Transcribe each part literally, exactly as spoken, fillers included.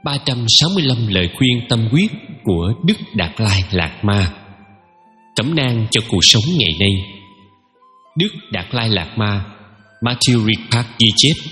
ba trăm sáu mươi lăm lời khuyên tâm huyết của Đức Đạt Lai Lạt Ma. Cẩm nang cho cuộc sống ngày nay. Đức Đạt Lai Lạt Ma, Matthew Ricard ghi chép: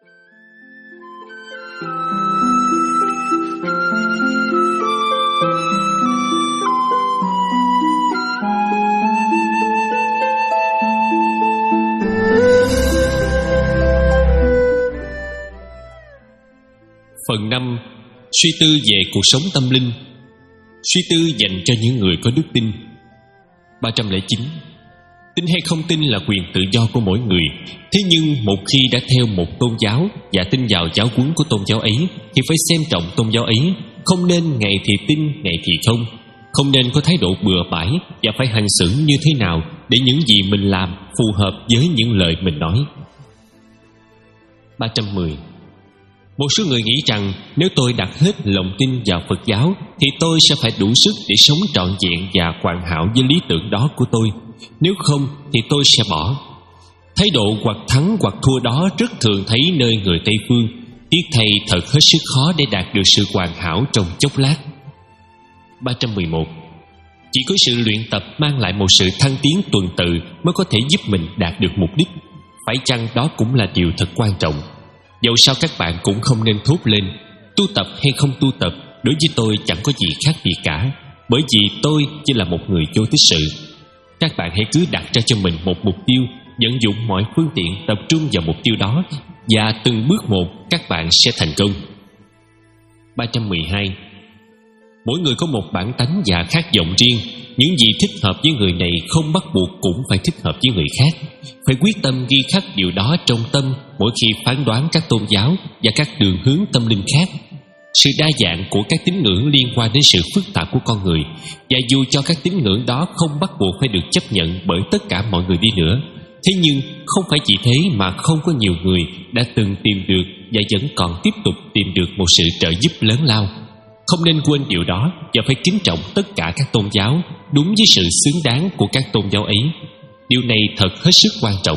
Phần năm. Suy tư về cuộc sống tâm linh. Suy tư dành cho những người có đức tin. Ba trăm lẻ chín. Tin hay không tin là quyền tự do của mỗi người. Thế nhưng một khi đã theo một tôn giáo và tin vào giáo huấn của tôn giáo ấy thì phải xem trọng tôn giáo ấy. Không nên ngày thì tin, ngày thì không. Không nên có thái độ bừa bãi và phải hành xử như thế nào để những gì mình làm phù hợp với những lời mình nói. Ba trăm mười. Một số người nghĩ rằng nếu tôi đặt hết lòng tin vào Phật giáo thì tôi sẽ phải đủ sức để sống trọn vẹn và hoàn hảo với lý tưởng đó của tôi. Nếu không thì tôi sẽ bỏ. Thái độ hoặc thắng hoặc thua đó rất thường thấy nơi người Tây phương. Tiếc thay thật hết sức khó để đạt được sự hoàn hảo trong chốc lát. Ba trăm mười một. Chỉ có sự luyện tập mang lại một sự thăng tiến tuần tự mới có thể giúp mình đạt được mục đích. Phải chăng đó cũng là điều thật quan trọng. Dẫu sao các bạn cũng không nên thốt lên tu tập hay không tu tập đối với tôi chẳng có gì khác biệt cả, bởi vì tôi chỉ là một người vô tích sự. Các bạn hãy cứ đặt ra cho mình một mục tiêu, vận dụng mọi phương tiện tập trung vào mục tiêu đó, và từng bước một các bạn sẽ thành công. Ba trăm mười hai. Mỗi người có một bản tánh và khát vọng riêng. Những gì thích hợp với người này không bắt buộc cũng phải thích hợp với người khác. Phải quyết tâm ghi khắc điều đó trong tâm mỗi khi phán đoán các tôn giáo và các đường hướng tâm linh khác. Sự đa dạng của các tín ngưỡng liên quan đến sự phức tạp của con người, và dù cho các tín ngưỡng đó không bắt buộc phải được chấp nhận bởi tất cả mọi người đi nữa, thế nhưng không phải chỉ thế mà không có nhiều người đã từng tìm được và vẫn còn tiếp tục tìm được một sự trợ giúp lớn lao. Không nên quên điều đó và phải kính trọng tất cả các tôn giáo đúng với sự xứng đáng của các tôn giáo ấy. Điều này thật hết sức quan trọng.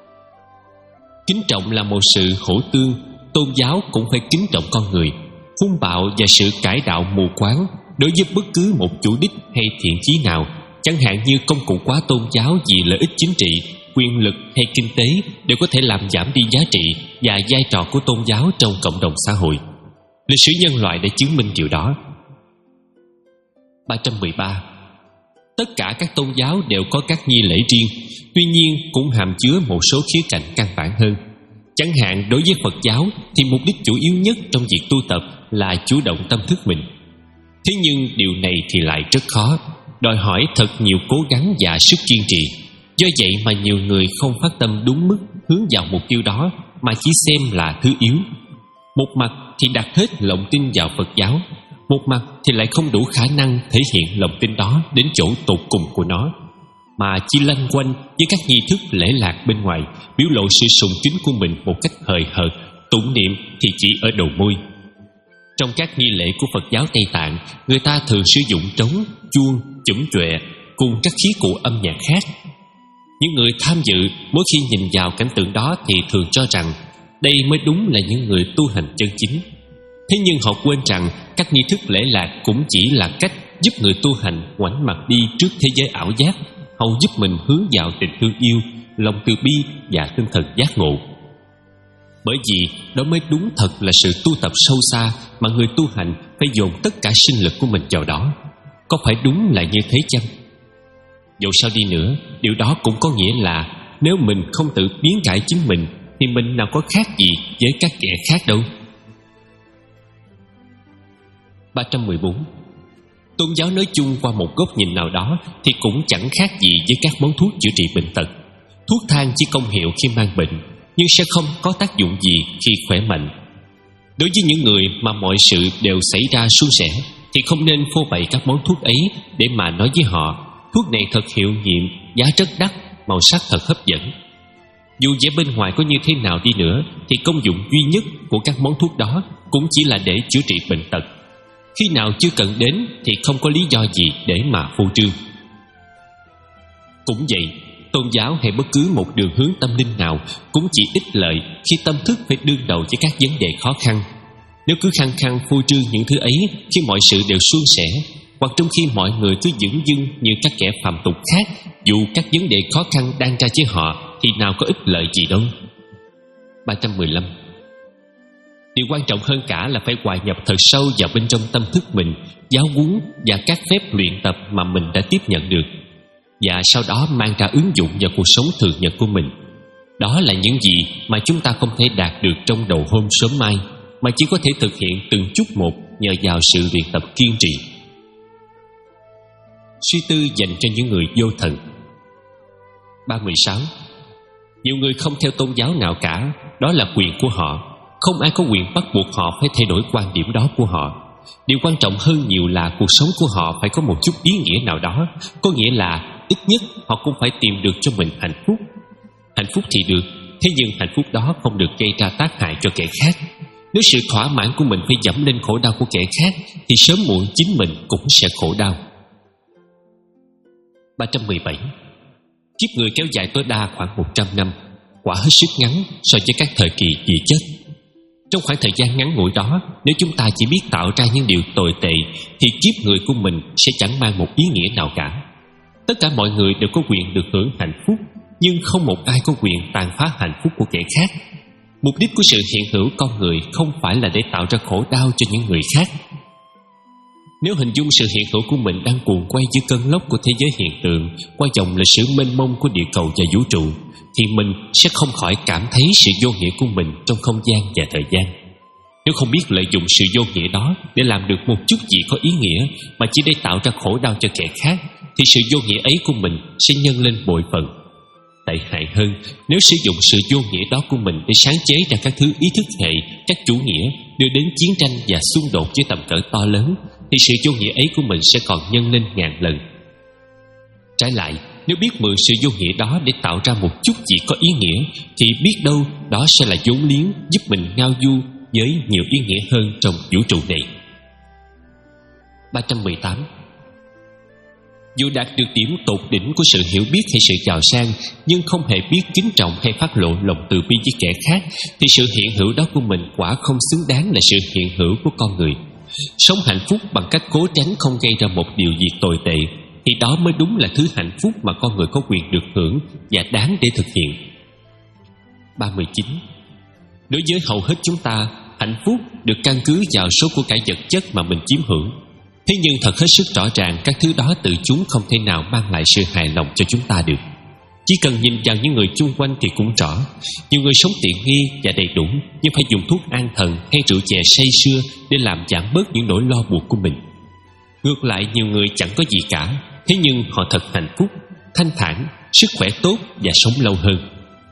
Kính trọng là một sự hỗ tương. Tôn giáo cũng phải kính trọng con người. Hung bạo và sự cải đạo mù quáng đối với bất cứ một chủ đích hay thiện chí nào, chẳng hạn như công cụ hóa tôn giáo vì lợi ích chính trị, quyền lực hay kinh tế, đều có thể làm giảm đi giá trị và vai trò của tôn giáo trong cộng đồng xã hội. Lịch sử nhân loại đã chứng minh điều đó. Ba trăm mười ba. Tất cả các tôn giáo đều có các nghi lễ riêng, tuy nhiên cũng hàm chứa một số khía cạnh căn bản hơn. Chẳng hạn đối với Phật giáo thì mục đích chủ yếu nhất trong việc tu tập là chủ động tâm thức mình. Thế nhưng điều này thì lại rất khó, đòi hỏi thật nhiều cố gắng và sức kiên trì. Do vậy mà nhiều người không phát tâm đúng mức hướng vào mục tiêu đó, mà chỉ xem là thứ yếu. Một mặt thì đặt hết lòng tin vào Phật giáo, một mặt thì lại không đủ khả năng thể hiện lòng tin đó đến chỗ tột cùng của nó, mà chỉ lanh quanh với các nghi thức lễ lạc bên ngoài, biểu lộ sự sùng kính của mình một cách hời hợt, tụng niệm thì chỉ ở đầu môi. Trong các nghi lễ của Phật giáo Tây Tạng, người ta thường sử dụng trống, chuông, chủng chọe cùng các khí cụ âm nhạc khác. Những người tham dự mỗi khi nhìn vào cảnh tượng đó thì thường cho rằng đây mới đúng là những người tu hành chân chính. Thế nhưng họ quên rằng các nghi thức lễ lạc cũng chỉ là cách giúp người tu hành ngoảnh mặt đi trước thế giới ảo giác, hầu giúp mình hướng vào tình thương yêu, lòng từ bi và tinh thần giác ngộ. Bởi vì đó mới đúng thật là sự tu tập sâu xa mà người tu hành phải dồn tất cả sinh lực của mình vào đó. Có phải đúng là như thế chăng? Dẫu sao đi nữa, điều đó cũng có nghĩa là nếu mình không tự biến cải chính mình thì mình nào có khác gì với các kẻ khác đâu. Ba trăm mười bốn. Tôn giáo nói chung qua một góc nhìn nào đó thì cũng chẳng khác gì với các món thuốc chữa trị bệnh tật. Thuốc thang chỉ công hiệu khi mang bệnh, nhưng sẽ không có tác dụng gì khi khỏe mạnh. Đối với những người mà mọi sự đều xảy ra suôn sẻ thì không nên phô bày các món thuốc ấy để mà nói với họ thuốc này thật hiệu nghiệm, giá rất đắt, màu sắc thật hấp dẫn. Dù vẻ bên ngoài có như thế nào đi nữa thì công dụng duy nhất của các món thuốc đó cũng chỉ là để chữa trị bệnh tật. Khi nào chưa cần đến thì không có lý do gì để mà phô trương. Cũng vậy, tôn giáo hay bất cứ một đường hướng tâm linh nào cũng chỉ ích lợi khi tâm thức phải đương đầu với các vấn đề khó khăn. Nếu cứ khăng khăng phô trương những thứ ấy khi mọi sự đều suôn sẻ, hoặc trong khi mọi người cứ dửng dưng như các kẻ phạm tục khác, dù các vấn đề khó khăn đang ra với họ, thì nào có ích lợi gì đâu. Ba trăm mười lăm. Điều quan trọng hơn cả là phải hòa nhập thật sâu vào bên trong tâm thức mình giáo huấn và các phép luyện tập mà mình đã tiếp nhận được, và sau đó mang ra ứng dụng vào cuộc sống thường nhật của mình. Đó là những gì mà chúng ta không thể đạt được trong đầu hôm sớm mai, mà chỉ có thể thực hiện từng chút một nhờ vào sự luyện tập kiên trì. Suy tư dành cho những người vô thần. Ba mươi sáu. Nhiều người không theo tôn giáo nào cả, đó là quyền của họ. Không ai có quyền bắt buộc họ phải thay đổi quan điểm đó của họ. Điều quan trọng hơn nhiều là cuộc sống của họ phải có một chút ý nghĩa nào đó. Có nghĩa là ít nhất họ cũng phải tìm được cho mình hạnh phúc. Hạnh phúc thì được, thế nhưng hạnh phúc đó không được gây ra tác hại cho kẻ khác. Nếu sự thỏa mãn của mình phải dẫm lên khổ đau của kẻ khác, thì sớm muộn chính mình cũng sẽ khổ đau. Ba trăm mười bảy. Kiếp người kéo dài tối đa khoảng một trăm năm, quả hết sức ngắn so với các thời kỳ địa chất. Trong khoảng thời gian ngắn ngủi đó, nếu chúng ta chỉ biết tạo ra những điều tồi tệ, thì kiếp người của mình sẽ chẳng mang một ý nghĩa nào cả. Tất cả mọi người đều có quyền được hưởng hạnh phúc, nhưng không một ai có quyền tàn phá hạnh phúc của kẻ khác. Mục đích của sự hiện hữu con người không phải là để tạo ra khổ đau cho những người khác. Nếu hình dung sự hiện hữu của mình đang cuồn quay dưới cơn lốc của thế giới hiện tượng, qua dòng lịch sử mênh mông của địa cầu và vũ trụ, thì mình sẽ không khỏi cảm thấy sự vô nghĩa của mình trong không gian và thời gian. Nếu không biết lợi dụng sự vô nghĩa đó để làm được một chút gì có ý nghĩa, mà chỉ để tạo ra khổ đau cho kẻ khác, thì sự vô nghĩa ấy của mình sẽ nhân lên bội phần. Tệ hại hơn, nếu sử dụng sự vô nghĩa đó của mình để sáng chế ra các thứ ý thức hệ, các chủ nghĩa đưa đến chiến tranh và xung đột với tầm cỡ to lớn, thì sự vô nghĩa ấy của mình sẽ còn nhân lên ngàn lần. Trái lại, nếu biết mượn sự vô nghĩa đó để tạo ra một chút gì có ý nghĩa, thì biết đâu đó sẽ là vốn liếng giúp mình ngao du với nhiều ý nghĩa hơn trong vũ trụ này. Ba trăm mười tám. Dù đạt được điểm tột đỉnh của sự hiểu biết hay sự giàu sang, nhưng không hề biết kính trọng hay phát lộ lòng từ bi với kẻ khác, thì sự hiện hữu đó của mình quả không xứng đáng là sự hiện hữu của con người. Sống hạnh phúc bằng cách cố tránh không gây ra một điều gì tồi tệ, thì đó mới đúng là thứ hạnh phúc mà con người có quyền được hưởng và đáng để thực hiện. Ba mươi chín. Đối với hầu hết chúng ta, hạnh phúc được căn cứ vào số của cải vật chất mà mình chiếm hưởng. Thế nhưng thật hết sức rõ ràng, các thứ đó tự chúng không thể nào mang lại sự hài lòng cho chúng ta được. Chỉ cần nhìn vào những người chung quanh thì cũng rõ. Nhiều người sống tiện nghi và đầy đủ, nhưng phải dùng thuốc an thần hay rượu chè say sưa để làm giảm bớt những nỗi lo buộc của mình. Ngược lại, nhiều người chẳng có gì cả, thế nhưng họ thật hạnh phúc, thanh thản, sức khỏe tốt và sống lâu hơn.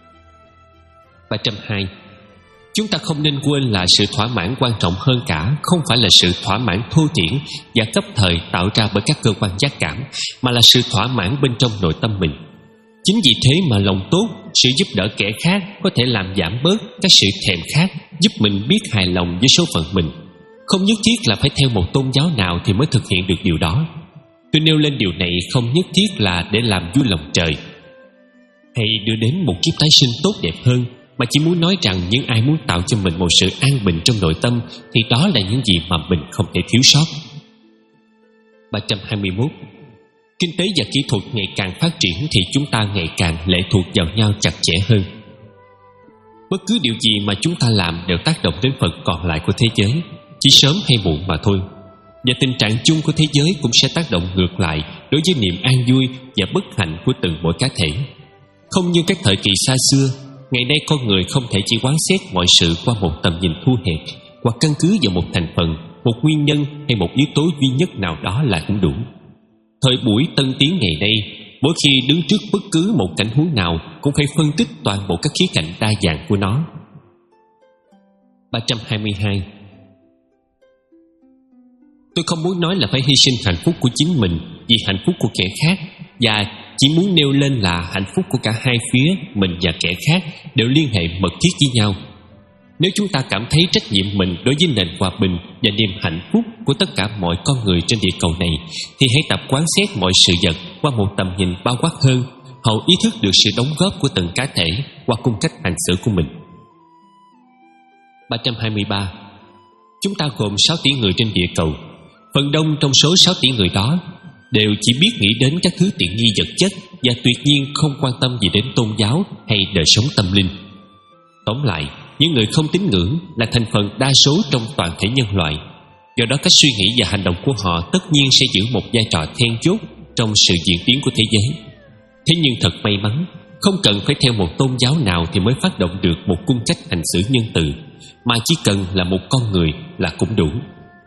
Ba trăm hai. Chúng ta không nên quên là sự thỏa mãn quan trọng hơn cả không phải là sự thỏa mãn thô thiển và cấp thời tạo ra bởi các cơ quan giác cảm, mà là sự thỏa mãn bên trong nội tâm mình. Chính vì thế mà lòng tốt, sự giúp đỡ kẻ khác có thể làm giảm bớt các sự thèm khát, giúp mình biết hài lòng với số phận mình. Không nhất thiết là phải theo một tôn giáo nào thì mới thực hiện được điều đó. Tôi nêu lên điều này không nhất thiết là để làm vui lòng trời hay đưa đến một kiếp tái sinh tốt đẹp hơn, mà chỉ muốn nói rằng những ai muốn tạo cho mình một sự an bình trong nội tâm thì đó là những gì mà mình không thể thiếu sót. Ba trăm hai mươi mốt. Kinh tế và kỹ thuật ngày càng phát triển thì chúng ta ngày càng lệ thuộc vào nhau chặt chẽ hơn. Bất cứ điều gì mà chúng ta làm đều tác động đến phần còn lại của thế giới, chỉ sớm hay muộn mà thôi. Và tình trạng chung của thế giới cũng sẽ tác động ngược lại đối với niềm an vui và bất hạnh của từng mỗi cá thể. Không như các thời kỳ xa xưa, ngày nay con người không thể chỉ quán xét mọi sự qua một tầm nhìn thu hẹp, hoặc căn cứ vào một thành phần, một nguyên nhân hay một yếu tố duy nhất nào đó là cũng đủ. Thời buổi tân tiến ngày nay, mỗi khi đứng trước bất cứ một cảnh huống nào cũng phải phân tích toàn bộ các khía cạnh đa dạng của nó. Ba trăm hai mươi hai. Tôi không muốn nói là phải hy sinh hạnh phúc của chính mình vì hạnh phúc của kẻ khác, và chỉ muốn nêu lên là hạnh phúc của cả hai phía, mình và kẻ khác, đều liên hệ mật thiết với nhau. Nếu chúng ta cảm thấy trách nhiệm mình đối với nền hòa bình và niềm hạnh phúc của tất cả mọi con người trên địa cầu này, thì hãy tập quán xét mọi sự vật qua một tầm nhìn bao quát hơn, hầu ý thức được sự đóng góp của từng cá thể qua cung cách hành xử của mình. Ba trăm hai mươi ba. Chúng ta gồm sáu tỷ người trên địa cầu. Phần đông trong số sáu tỷ người đó đều chỉ biết nghĩ đến các thứ tiện nghi vật chất và tuyệt nhiên không quan tâm gì đến tôn giáo hay đời sống tâm linh. Tóm lại, những người không tín ngưỡng là thành phần đa số trong toàn thể nhân loại. Do đó cách suy nghĩ và hành động của họ tất nhiên sẽ giữ một vai trò then chốt trong sự diễn tiến của thế giới. Thế nhưng thật may mắn, không cần phải theo một tôn giáo nào thì mới phát động được một cung cách hành xử nhân từ, mà chỉ cần là một con người là cũng đủ.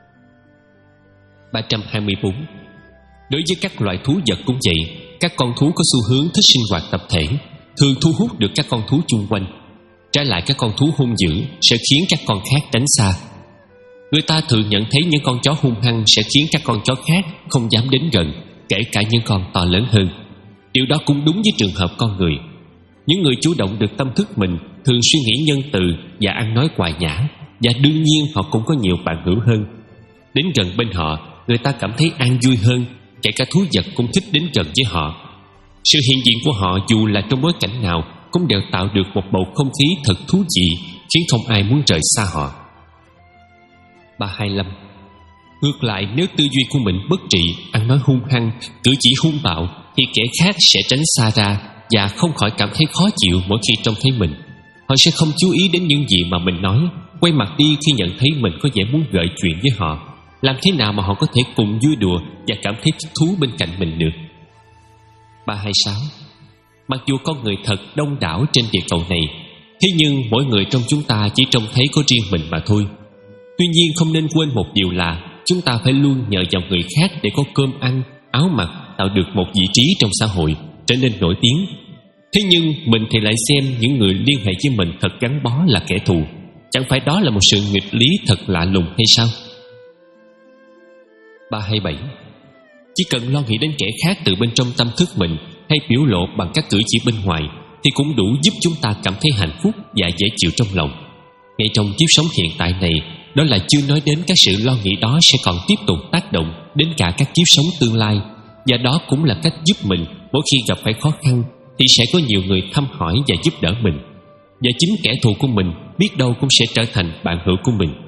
ba trăm hai mươi tư. Đối với các loại thú vật cũng vậy. Các con thú có xu hướng thích sinh hoạt tập thể, thường thu hút được các con thú chung quanh. Trái lại, các con thú hung dữ sẽ khiến các con khác tránh xa. Người ta thường nhận thấy những con chó hung hăng sẽ khiến các con chó khác không dám đến gần, kể cả những con to lớn hơn. Điều đó cũng đúng với trường hợp con người. Những người chủ động được tâm thức mình thường suy nghĩ nhân từ và ăn nói hòa nhã, và đương nhiên họ cũng có nhiều bạn hữu hơn. Đến gần bên họ, người ta cảm thấy an vui hơn, kể cả thú vật cũng thích đến gần với họ. Sự hiện diện của họ dù là trong bối cảnh nào cũng đều tạo được một bầu không khí thật thú vị, khiến không ai muốn rời xa họ. ba trăm hai mươi lăm. Ngược lại, nếu tư duy của mình bất trị, ăn nói hung hăng, cử chỉ hung bạo, thì kẻ khác sẽ tránh xa ra và không khỏi cảm thấy khó chịu mỗi khi trông thấy mình. Họ sẽ không chú ý đến những gì mà mình nói, quay mặt đi khi nhận thấy mình có vẻ muốn gợi chuyện với họ. Làm thế nào mà họ có thể cùng vui đùa và cảm thấy thích thú bên cạnh mình được? ba trăm hai mươi sáu. Mặc dù con người thật đông đảo trên địa cầu này, thế nhưng mỗi người trong chúng ta chỉ trông thấy có riêng mình mà thôi. Tuy nhiên không nên quên một điều là chúng ta phải luôn nhờ vào người khác để có cơm ăn, áo mặc, tạo được một vị trí trong xã hội, trở nên nổi tiếng. Thế nhưng mình thì lại xem những người liên hệ với mình thật gắn bó là kẻ thù. Chẳng phải đó là một sự nghịch lý thật lạ lùng hay sao? ba trăm hai mươi bảy. Chỉ cần lo nghĩ đến kẻ khác từ bên trong tâm thức mình hay biểu lộ bằng các cử chỉ bên ngoài thì cũng đủ giúp chúng ta cảm thấy hạnh phúc và dễ chịu trong lòng. Ngay trong kiếp sống hiện tại này, đó là chưa nói đến các sự lo nghĩ đó sẽ còn tiếp tục tác động đến cả các kiếp sống tương lai. Và đó cũng là cách giúp mình mỗi khi gặp phải khó khăn thì sẽ có nhiều người thăm hỏi và giúp đỡ mình. Và chính kẻ thù của mình biết đâu cũng sẽ trở thành bạn hữu của mình.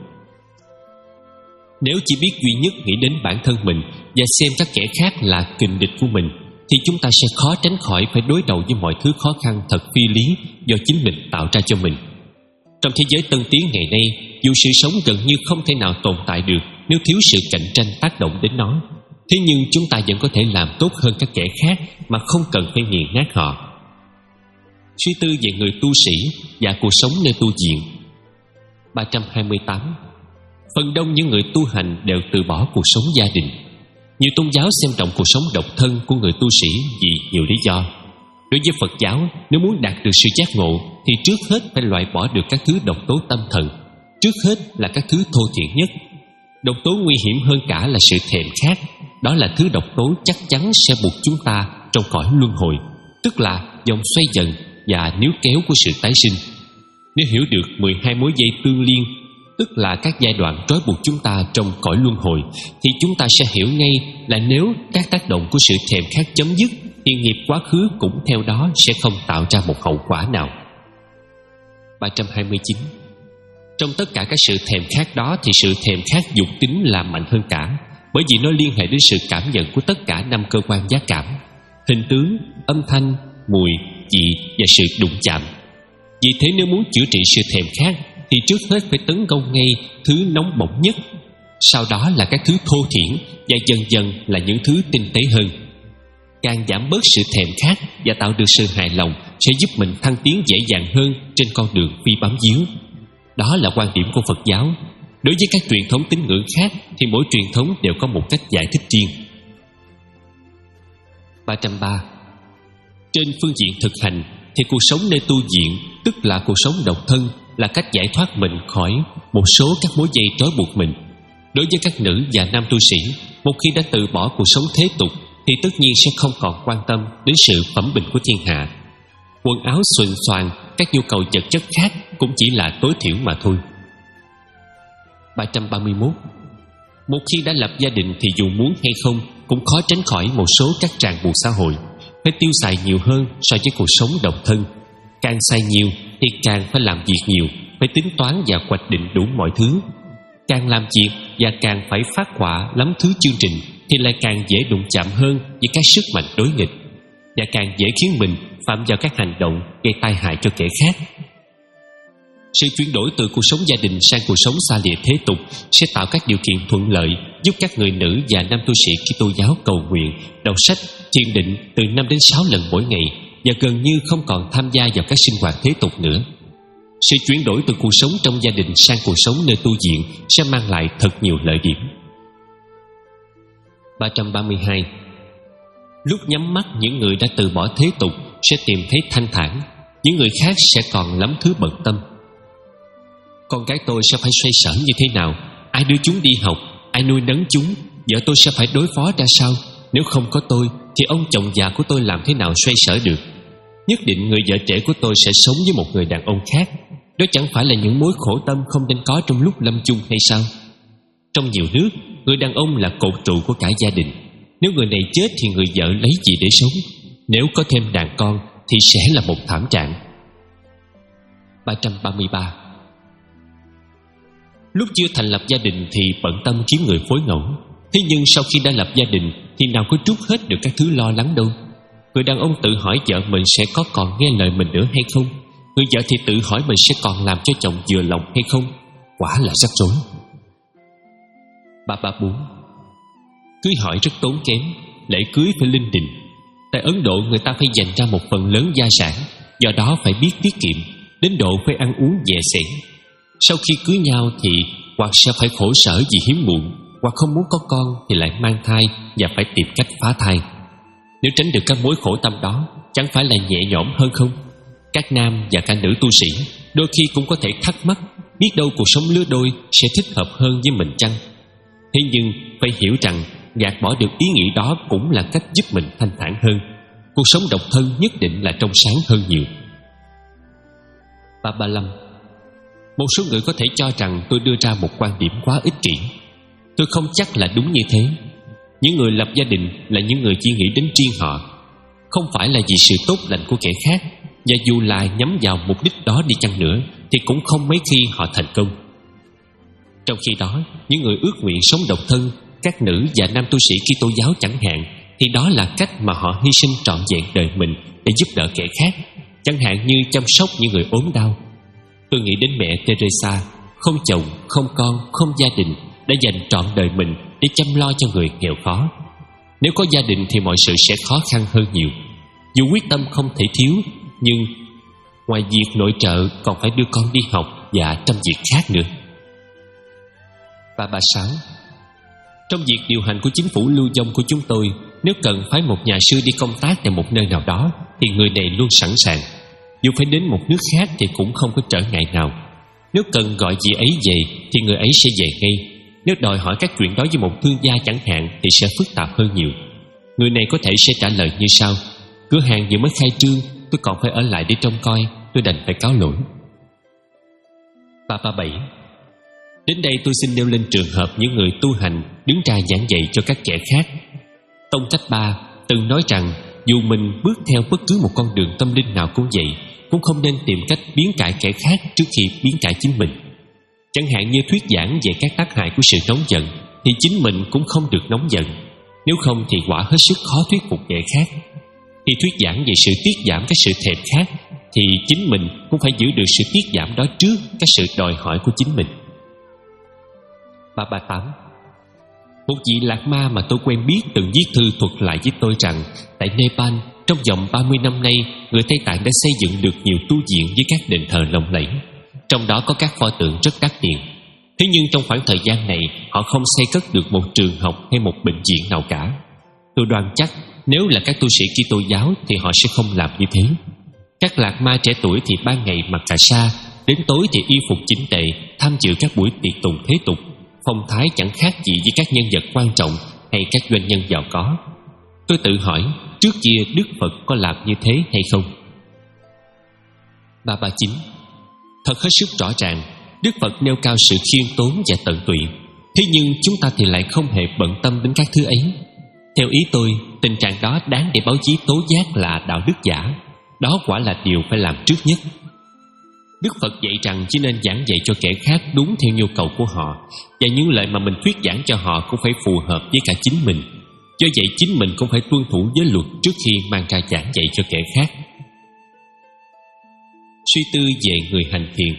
Nếu chỉ biết duy nhất nghĩ đến bản thân mình và xem các kẻ khác là kình địch của mình thì chúng ta sẽ khó tránh khỏi phải đối đầu với mọi thứ khó khăn thật phi lý do chính mình tạo ra cho mình. Trong thế giới tân tiến ngày nay, dù sự sống gần như không thể nào tồn tại được nếu thiếu sự cạnh tranh tác động đến nó, thế nhưng chúng ta vẫn có thể làm tốt hơn các kẻ khác mà không cần phải nghiền nát họ. Suy tư về người tu sĩ và cuộc sống nơi tu viện. ba trăm hai mươi tám. Phần đông những người tu hành đều từ bỏ cuộc sống gia đình. Nhiều tôn giáo xem trọng cuộc sống độc thân của người tu sĩ vì nhiều lý do. Đối với Phật giáo, nếu muốn đạt được sự giác ngộ thì trước hết phải loại bỏ được các thứ độc tố tâm thần. Trước hết là các thứ thô thiển nhất. Độc tố nguy hiểm hơn cả là sự thèm khát. Đó là thứ độc tố chắc chắn sẽ buộc chúng ta trong cõi luân hồi, tức là vòng xoay dần và níu kéo của sự tái sinh. Nếu hiểu được mười hai mối dây tương liên, tức là các giai đoạn trói buộc chúng ta trong cõi luân hồi, thì chúng ta sẽ hiểu ngay là nếu các tác động của sự thèm khát chấm dứt thì nghiệp quá khứ cũng theo đó sẽ không tạo ra một hậu quả nào. ba trăm hai mươi chín. Trong tất cả các sự thèm khát đó thì sự thèm khát dục tính là mạnh hơn cả, bởi vì nó liên hệ đến sự cảm nhận của tất cả năm cơ quan giác cảm: hình tướng, âm thanh, mùi, vị và sự đụng chạm. Vì thế nếu muốn chữa trị sự thèm khát thì trước hết phải tấn công ngay thứ nóng bỏng nhất, sau đó là các thứ thô thiển và dần dần là những thứ tinh tế hơn. Càng giảm bớt sự thèm khát và tạo được sự hài lòng sẽ giúp mình thăng tiến dễ dàng hơn trên con đường phi bám víu. Đó là quan điểm của Phật giáo. Đối với các truyền thống tín ngưỡng khác thì mỗi truyền thống đều có một cách giải thích riêng. ba trăm ba. Trên phương diện thực hành thì cuộc sống nơi tu viện, tức là cuộc sống độc thân, là cách giải thoát mình khỏi một số các mối dây trói buộc mình. Đối với các nữ và nam tu sĩ, một khi đã từ bỏ cuộc sống thế tục thì tất nhiên sẽ không còn quan tâm đến sự phẩm bình của thiên hạ. Quần áo xuềnh xoàng, các nhu cầu vật chất khác cũng chỉ là tối thiểu mà thôi. ba trăm ba mươi mốt. Một khi đã lập gia đình thì dù muốn hay không cũng khó tránh khỏi một số các ràng buộc xã hội, phải tiêu xài nhiều hơn so với cuộc sống độc thân. Càng xài nhiều thì càng phải làm việc nhiều, phải tính toán và hoạch định đủ mọi thứ. Càng làm việc và càng phải phát họa lắm thứ chương trình thì lại càng dễ đụng chạm hơn với các sức mạnh đối nghịch, và càng dễ khiến mình phạm vào các hành động gây tai hại cho kẻ khác. Sự chuyển đổi từ cuộc sống gia đình sang cuộc sống xa lìa thế tục sẽ tạo các điều kiện thuận lợi giúp các người nữ và nam tu sĩ Kitô giáo cầu nguyện, đọc sách, thiền định từ năm đến sáu lần mỗi ngày và gần như không còn tham gia vào các sinh hoạt thế tục nữa. Sự chuyển đổi từ cuộc sống trong gia đình sang cuộc sống nơi tu viện sẽ mang lại thật nhiều lợi điểm. ba trăm ba mươi hai. Lúc nhắm mắt, những người đã từ bỏ thế tục sẽ tìm thấy thanh thản, những người khác sẽ còn lắm thứ bận tâm. Con cái tôi sẽ phải xoay sở như thế nào? Ai đưa chúng đi học? Ai nuôi nấng chúng? Vợ tôi sẽ phải đối phó ra sao? Nếu không có tôi thì ông chồng già của tôi làm thế nào xoay sở được? Nhất định người vợ trẻ của tôi sẽ sống với một người đàn ông khác. Đó chẳng phải là những mối khổ tâm không nên có trong lúc lâm chung hay sao? Trong nhiều nước, người đàn ông là cột trụ của cả gia đình. Nếu người này chết thì người vợ lấy gì để sống? Nếu có thêm đàn con thì sẽ là một thảm trạng. ba trăm ba mươi ba. Lúc chưa thành lập gia đình thì bận tâm kiếm người phối ngẫu. Thế nhưng sau khi đã lập gia đình thì nào có trút hết được các thứ lo lắng đâu. Người đàn ông tự hỏi vợ mình sẽ có còn nghe lời mình nữa hay không. Người vợ thì tự hỏi mình sẽ còn làm cho chồng vừa lòng hay không. Quả là rắc rối. ba trăm ba mươi bốn. Cưới hỏi rất tốn kém, lễ cưới phải linh đình. Tại Ấn Độ người ta phải dành ra một phần lớn gia sản, do đó phải biết tiết kiệm, đến độ phải ăn uống dè sẻn. Sau khi cưới nhau thì hoặc sẽ phải khổ sở vì hiếm muộn, hoặc không muốn có con thì lại mang thai và phải tìm cách phá thai. Nếu tránh được các mối khổ tâm đó, chẳng phải là nhẹ nhõm hơn không? Các nam và cả nữ tu sĩ đôi khi cũng có thể thắc mắc, biết đâu cuộc sống lứa đôi sẽ thích hợp hơn với mình chăng? Thế nhưng phải hiểu rằng gạt bỏ được ý nghĩ đó cũng là cách giúp mình thanh thản hơn. Cuộc sống độc thân nhất định là trong sáng hơn nhiều. ba trăm ba mươi lăm. Một số người có thể cho rằng tôi đưa ra một quan điểm quá ích kỷ. Tôi không chắc là đúng như thế. Những người lập gia đình là những người chỉ nghĩ đến riêng họ, không phải là vì sự tốt lành của kẻ khác. Và dù là nhắm vào mục đích đó đi chăng nữa thì cũng không mấy khi họ thành công. Trong khi đó, những người ước nguyện sống độc thân, các nữ và nam tu sĩ Kitô giáo chẳng hạn, thì đó là cách mà họ hy sinh trọn vẹn đời mình để giúp đỡ kẻ khác, chẳng hạn như chăm sóc những người ốm đau. Tôi nghĩ đến mẹ Teresa, không chồng, không con, không gia đình, đã dành trọn đời mình để chăm lo cho người nghèo khó. Nếu có gia đình thì mọi sự sẽ khó khăn hơn nhiều. Dù quyết tâm không thể thiếu, nhưng ngoài việc nội trợ còn phải đưa con đi học và trăm việc khác nữa. ba trăm ba mươi sáu. Trong việc điều hành của chính phủ lưu vong của chúng tôi, nếu cần phái một nhà sư đi công tác tại một nơi nào đó thì người này luôn sẵn sàng. Dù phải đến một nước khác thì cũng không có trở ngại nào. Nếu cần gọi vị ấy về thì người ấy sẽ về ngay. Nếu đòi hỏi các chuyện đó với một thương gia chẳng hạn thì sẽ phức tạp hơn nhiều. Người này có thể sẽ trả lời như sau: cửa hàng vừa mới khai trương, tôi còn phải ở lại để trông coi, tôi đành phải cáo lỗi. ba trăm ba mươi bảy. Đến đây tôi xin nêu lên trường hợp những người tu hành đứng ra giảng dạy cho các kẻ khác. Tông Cách Ba từng nói rằng dù mình bước theo bất cứ một con đường tâm linh nào cũng vậy, cũng không nên tìm cách biến cải kẻ khác trước khi biến cải chính mình. Chẳng hạn như thuyết giảng về các tác hại của sự nóng giận thì chính mình cũng không được nóng giận. Nếu không thì quả hết sức khó thuyết phục kẻ khác. Khi thuyết giảng về sự tiết giảm các sự thèm khát thì chính mình cũng phải giữ được sự tiết giảm đó trước các sự đòi hỏi của chính mình. ba trăm ba mươi tám. Một vị lạc ma mà tôi quen biết từng viết thư thuật lại với tôi rằng tại Nepal, trong vòng ba mươi năm nay, người Tây Tạng đã xây dựng được nhiều tu viện với các đền thờ lộng lẫy, trong đó có các pho tượng rất đắt tiền. Thế nhưng trong khoảng thời gian này, họ không xây cất được một trường học hay một bệnh viện nào cả. Tôi đoan chắc nếu là các tu sĩ Kitô giáo thì họ sẽ không làm như thế. Các lạc ma trẻ tuổi thì ban ngày mặc cà sa, đến tối thì y phục chỉnh tề, tham dự các buổi tiệc tùng thế tục, phong thái chẳng khác gì với các nhân vật quan trọng hay các doanh nhân giàu có. Tôi tự hỏi, trước kia Đức Phật có làm như thế hay không? ba trăm ba mươi chín. Thật hết sức rõ ràng, Đức Phật nêu cao sự khiêm tốn và tận tụy. Thế nhưng chúng ta thì lại không hề bận tâm đến các thứ ấy. Theo ý tôi, tình trạng đó đáng để báo chí tố giác là đạo đức giả. Đó quả là điều phải làm trước nhất. Đức Phật dạy rằng chỉ nên giảng dạy cho kẻ khác đúng theo nhu cầu của họ, và những lời mà mình thuyết giảng cho họ cũng phải phù hợp với cả chính mình. Do vậy chính mình cũng phải tuân thủ giới luật trước khi mang ra giảng dạy cho kẻ khác. Suy tư về người hành thiền.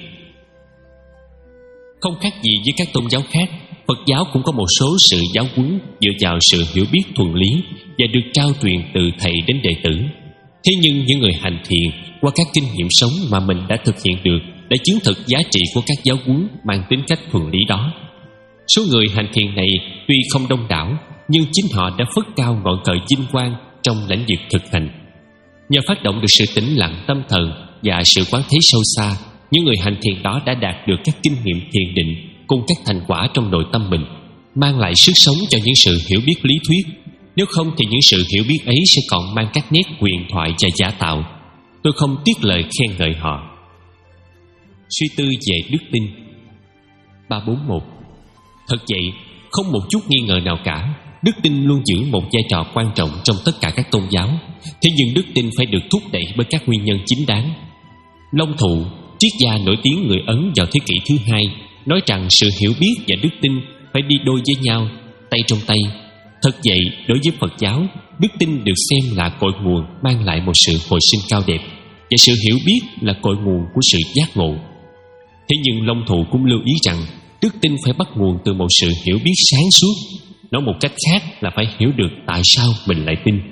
Không khác gì với các tôn giáo khác, Phật giáo cũng có một số sự giáo huấn dựa vào sự hiểu biết thuần lý và được trao truyền từ thầy đến đệ tử. Thế nhưng những người hành thiền qua các kinh nghiệm sống mà mình đã thực hiện được đã chứng thực giá trị của các giáo huấn mang tính cách thuần lý đó. Số người hành thiền này tuy không đông đảo, nhưng chính họ đã phất cao ngọn cờ vinh quang trong lãnh vực thực hành. Nhờ phát động được sự tĩnh lặng tâm thần và sự quán thế sâu xa, những người hành thiền đó đã đạt được các kinh nghiệm thiền định cùng các thành quả trong nội tâm mình, mang lại sức sống cho những sự hiểu biết lý thuyết. Nếu không thì những sự hiểu biết ấy sẽ còn mang các nét huyền thoại và giả tạo. Tôi không tiếc lời khen ngợi họ. Suy tư về đức tin. Ba bốn một. Thật vậy, không một chút nghi ngờ nào cả, đức tin luôn giữ một vai trò quan trọng trong tất cả các tôn giáo. Thế nhưng đức tin phải được thúc đẩy bởi các nguyên nhân chính đáng. Long Thụ, triết gia nổi tiếng người Ấn vào thế kỷ thứ hai, nói rằng sự hiểu biết và đức tin phải đi đôi với nhau, tay trong tay. Thật vậy, đối với Phật giáo, đức tin được xem là cội nguồn mang lại một sự hồi sinh cao đẹp, và sự hiểu biết là cội nguồn của sự giác ngộ. Thế nhưng Long Thụ cũng lưu ý rằng đức tin phải bắt nguồn từ một sự hiểu biết sáng suốt. Nói một cách khác là phải hiểu được tại sao mình lại tin.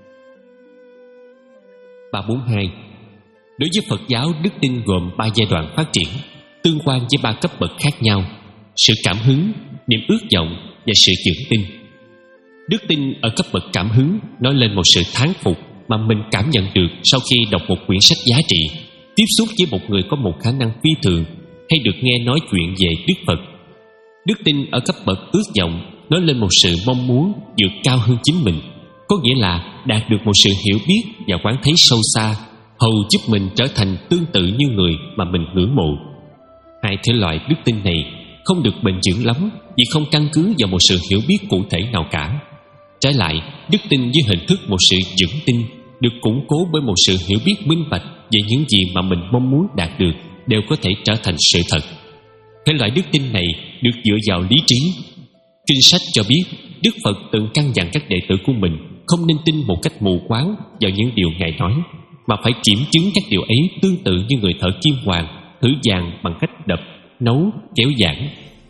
Ba bốn hai. Đối với Phật giáo, đức tin gồm ba giai đoạn phát triển, tương quan với ba cấp bậc khác nhau: sự cảm hứng, niềm ước vọng và sự vững tin. Đức tin ở cấp bậc cảm hứng nói lên một sự thán phục mà mình cảm nhận được sau khi đọc một quyển sách giá trị, tiếp xúc với một người có một khả năng phi thường, hay được nghe nói chuyện về Đức Phật. Đức tin ở cấp bậc ước vọng nói lên một sự mong muốn vượt cao hơn chính mình, có nghĩa là đạt được một sự hiểu biết và quán thấy sâu xa, hầu giúp mình trở thành tương tự như người mà mình ngưỡng mộ. Hai thể loại đức tin này không được bền vững lắm vì không căn cứ vào một sự hiểu biết cụ thể nào cả. Trái lại, đức tin với hình thức một sự vững tin được củng cố bởi một sự hiểu biết minh bạch về những gì mà mình mong muốn đạt được đều có thể trở thành sự thật. Thể loại đức tin này được dựa vào lý trí. Kinh sách cho biết Đức Phật từng căn dặn các đệ tử của mình không nên tin một cách mù quáng vào những điều Ngài nói, mà phải kiểm chứng các điều ấy tương tự như người thợ kim hoàn thử vàng bằng cách đập, nấu, kéo giãn.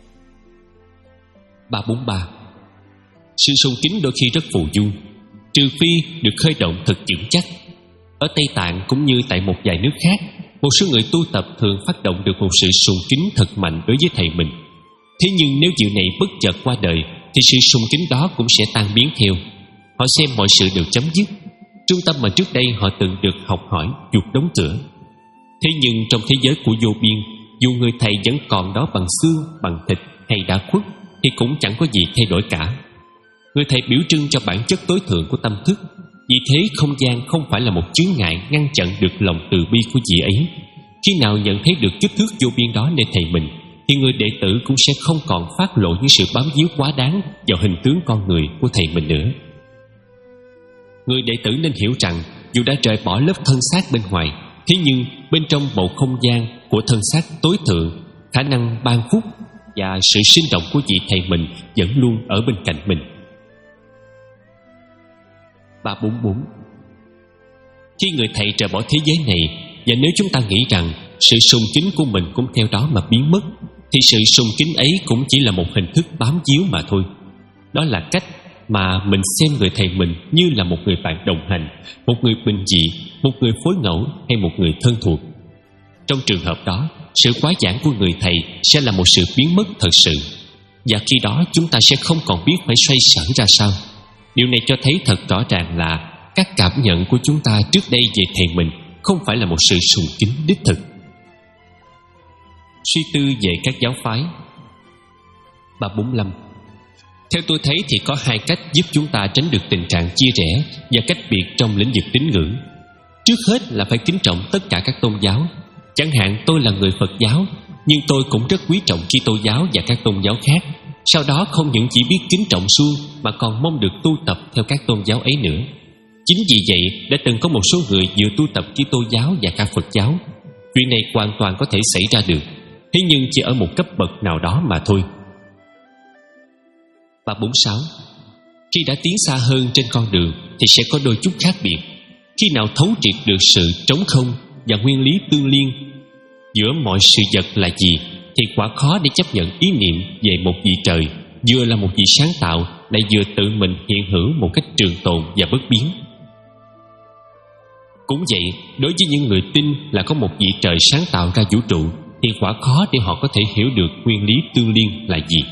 Ba bốn ba. Sự sùng kính đôi khi rất phù du, trừ phi được khơi động thật vững chắc. Ở Tây Tạng cũng như tại một vài nước khác, một số người tu tập thường phát động được một sự sùng kính thật mạnh đối với thầy mình. Thế nhưng nếu vị này bất chợt qua đời thì sự sùng kính đó cũng sẽ tan biến theo. Họ xem mọi sự đều chấm dứt. Trung tâm mà trước đây họ từng được học hỏi chuột đóng cửa. Thế nhưng trong thế giới của vô biên, dù người thầy vẫn còn đó bằng xương, bằng thịt hay đã khuất, thì cũng chẳng có gì thay đổi cả. Người thầy biểu trưng cho bản chất tối thượng của tâm thức. Vì thế không gian không phải là một chướng ngại ngăn chặn được lòng từ bi của vị ấy. Khi nào nhận thấy được kích thước vô biên đó nơi thầy mình, thì người đệ tử cũng sẽ không còn phát lộ những sự bám víu quá đáng vào hình tướng con người của thầy mình nữa. Người đệ tử nên hiểu rằng dù đã rời bỏ lớp thân xác bên ngoài, thế nhưng bên trong bầu không gian của thân xác tối thượng, khả năng ban phúc và sự sinh động của vị thầy mình vẫn luôn ở bên cạnh mình. Ba bốn bốn. Khi người thầy rời bỏ thế giới này, và nếu chúng ta nghĩ rằng sự sùng kính của mình cũng theo đó mà biến mất, thì sự sùng kính ấy cũng chỉ là một hình thức bám víu mà thôi. Đó là cách mà mình xem người thầy mình như là một người bạn đồng hành, một người bình dị, một người phối ngẫu hay một người thân thuộc. Trong trường hợp đó, sự quá giảng của người thầy sẽ là một sự biến mất thật sự, và khi đó chúng ta sẽ không còn biết phải xoay sở ra sao. Điều này cho thấy thật rõ ràng là các cảm nhận của chúng ta trước đây về thầy mình không phải là một sự sùng kính đích thực. Suy tư về các giáo phái. Ba bốn lăm. Theo tôi thấy thì có hai cách giúp chúng ta tránh được tình trạng chia rẽ và cách biệt trong lĩnh vực tín ngưỡng. Trước hết là phải kính trọng tất cả các tôn giáo. Chẳng hạn tôi là người Phật giáo, nhưng tôi cũng rất quý trọng Kitô giáo và các tôn giáo khác. Sau đó không những chỉ biết kính trọng suông mà còn mong được tu tập theo các tôn giáo ấy nữa. Chính vì vậy đã từng có một số người vừa tu tập Kitô giáo và cả Phật giáo. Chuyện này hoàn toàn có thể xảy ra được, thế nhưng chỉ ở một cấp bậc nào đó mà thôi. Ba bốn sáu. Khi đã tiến xa hơn trên con đường thì sẽ có đôi chút khác biệt. Khi nào thấu triệt được sự trống không và nguyên lý tương liên giữa mọi sự vật là gì, thì quả khó để chấp nhận ý niệm về một vị trời vừa là một vị sáng tạo, lại vừa tự mình hiện hữu một cách trường tồn và bất biến. Cũng vậy, đối với những người tin là có một vị trời sáng tạo ra vũ trụ, thì quả khó để họ có thể hiểu được nguyên lý tương liên là gì.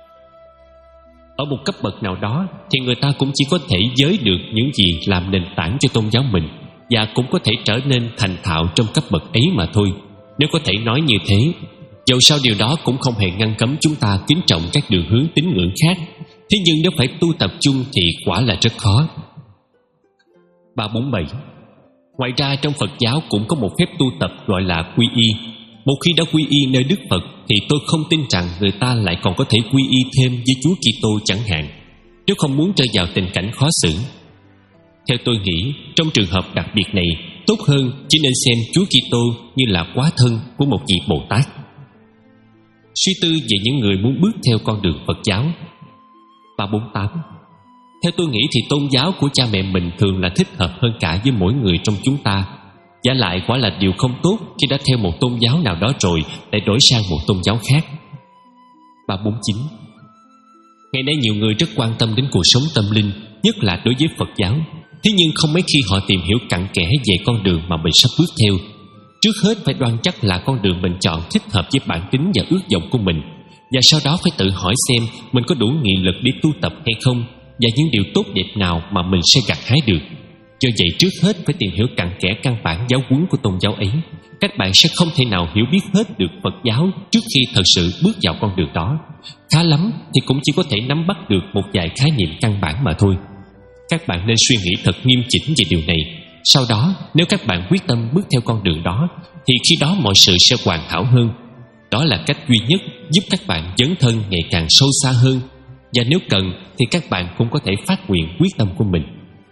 Ở một cấp bậc nào đó thì người ta cũng chỉ có thể giới được những gì làm nền tảng cho tôn giáo mình, và cũng có thể trở nên thành thạo trong cấp bậc ấy mà thôi, nếu có thể nói như thế. Dẫu sao điều đó cũng không hề ngăn cấm chúng ta kính trọng các đường hướng tín ngưỡng khác. Thế nhưng nếu phải tu tập chung thì quả là rất khó. Ba bốn bảy. Ngoài ra trong Phật giáo cũng có một phép tu tập gọi là quy y. Một khi đã quy y nơi Đức Phật thì tôi không tin rằng người ta lại còn có thể quy y thêm với Chúa Kitô chẳng hạn, nếu không muốn rơi vào tình cảnh khó xử. Theo tôi nghĩ, trong trường hợp đặc biệt này, tốt hơn chỉ nên xem Chúa Kitô như là quá thân của một vị Bồ Tát. Suy tư về những người muốn bước theo con đường Phật giáo. Ba bốn tám. Theo tôi nghĩ thì tôn giáo của cha mẹ mình thường là thích hợp hơn cả với mỗi người trong chúng ta. Giả lại quả là điều không tốt khi đã theo một tôn giáo nào đó rồi lại đổi sang một tôn giáo khác. Ba bốn chín. Ngày nay nhiều người rất quan tâm đến cuộc sống tâm linh, nhất là đối với Phật giáo. Thế nhưng không mấy khi họ tìm hiểu cặn kẽ về con đường mà mình sắp bước theo. Trước hết phải đoan chắc là con đường mình chọn thích hợp với bản tính và ước vọng của mình, và sau đó phải tự hỏi xem mình có đủ nghị lực để tu tập hay không, và những điều tốt đẹp nào mà mình sẽ gặt hái được. Do vậy trước hết phải tìm hiểu cặn kẽ căn bản giáo huấn của tôn giáo ấy. Các bạn sẽ không thể nào hiểu biết hết được Phật giáo trước khi thật sự bước vào con đường đó. Khá lắm thì cũng chỉ có thể nắm bắt được một vài khái niệm căn bản mà thôi. Các bạn nên suy nghĩ thật nghiêm chỉnh về điều này. Sau đó, nếu các bạn quyết tâm bước theo con đường đó, thì khi đó mọi sự sẽ hoàn hảo hơn. Đó là cách duy nhất giúp các bạn dấn thân ngày càng sâu xa hơn. Và nếu cần thì các bạn cũng có thể phát nguyện quyết tâm của mình.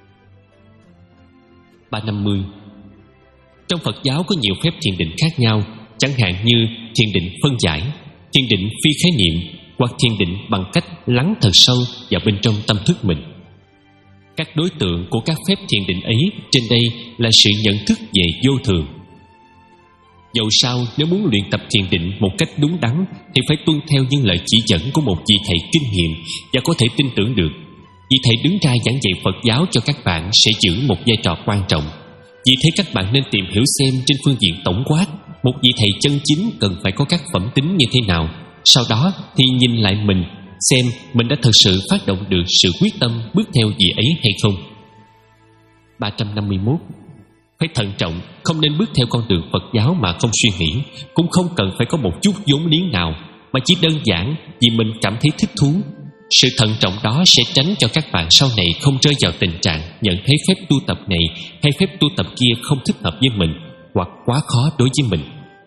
Ba năm mươi. Trong Phật giáo có nhiều phép thiền định khác nhau, chẳng hạn như thiền định phân giải, thiền định phi khái niệm, hoặc thiền định bằng cách lắng thật sâu vào bên trong tâm thức mình. Các đối tượng của các phép thiền định ấy trên đây là sự nhận thức về vô thường. Dẫu sao, nếu muốn luyện tập thiền định một cách đúng đắn thì phải tuân theo những lời chỉ dẫn của một vị thầy kinh nghiệm và có thể tin tưởng được. Vị thầy đứng ra giảng dạy Phật giáo cho các bạn sẽ giữ một vai trò quan trọng. Vì thế các bạn nên tìm hiểu xem trên phương diện tổng quát, một vị thầy chân chính cần phải có các phẩm tính như thế nào. Sau đó thì nhìn lại mình, xem mình đã thực sự phát động được sự quyết tâm bước theo vị ấy hay không. Ba trăm năm mươi mốt. Phải thận trọng, không nên bước theo con đường Phật giáo mà không suy nghĩ, cũng không cần phải có một chút vốn liếng nào, mà chỉ đơn giản vì mình cảm thấy thích thú. Sự thận trọng đó sẽ tránh cho các bạn sau này không rơi vào tình trạng nhận thấy phép tu tập này hay phép tu tập kia không thích hợp với mình, hoặc quá khó đối với mình.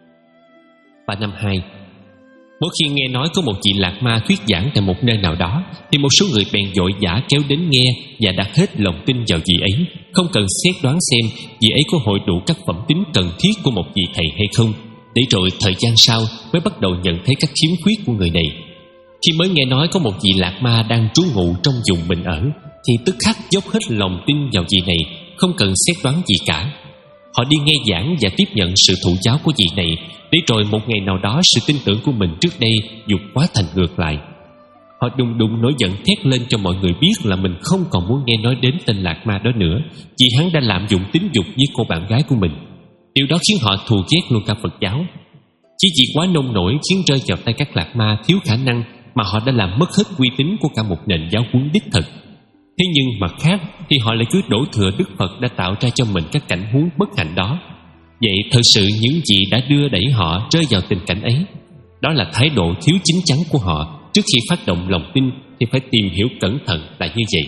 Ba năm hai. Mỗi khi nghe nói có một vị lạc ma thuyết giảng tại một nơi nào đó, thì một số người bèn vội vã kéo đến nghe và đặt hết lòng tin vào vị ấy, không cần xét đoán xem vị ấy có hội đủ các phẩm tính cần thiết của một vị thầy hay không, để rồi thời gian sau mới bắt đầu nhận thấy các khiếm khuyết của người này. Khi mới nghe nói có một vị lạc ma đang trú ngụ trong vùng mình ở, thì tức khắc dốc hết lòng tin vào vị này, không cần xét đoán gì cả. Họ đi nghe giảng và tiếp nhận sự thụ giáo của vị này, để rồi một ngày nào đó sự tin tưởng của mình trước đây dục hóa thành ngược lại. Họ đùng đùng nổi giận thét lên cho mọi người biết là mình không còn muốn nghe nói đến tên lạc ma đó nữa, vì hắn đã lạm dụng tính dục với cô bạn gái của mình. Điều đó khiến họ thù ghét luôn cả Phật giáo. Chỉ vì quá nông nổi khiến rơi vào tay các lạc ma thiếu khả năng mà họ đã làm mất hết uy tín của cả một nền giáo huấn đích thực. Thế nhưng mặt khác thì họ lại cứ đổ thừa Đức Phật đã tạo ra cho mình các cảnh huống bất hạnh đó. Vậy thật sự những gì đã đưa đẩy họ rơi vào tình cảnh ấy? Đó là thái độ thiếu chín chắn của họ. Trước khi phát động lòng tin thì phải tìm hiểu cẩn thận là như vậy.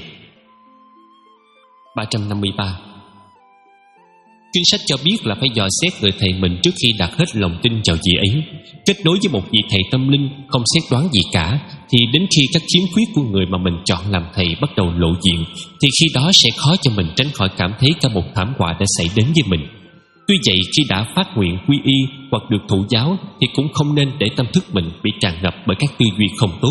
Ba trăm năm mươi ba. Kinh sách cho biết là phải dò xét người thầy mình trước khi đặt hết lòng tin vào vị ấy. Kết nối với một vị thầy tâm linh không xét đoán gì cả, thì đến khi các khiếm khuyết của người mà mình chọn làm thầy bắt đầu lộ diện, thì khi đó sẽ khó cho mình tránh khỏi cảm thấy cả một thảm họa đã xảy đến với mình. Tuy vậy, khi đã phát nguyện quy y hoặc được thụ giáo thì cũng không nên để tâm thức mình bị tràn ngập bởi các tư duy không tốt.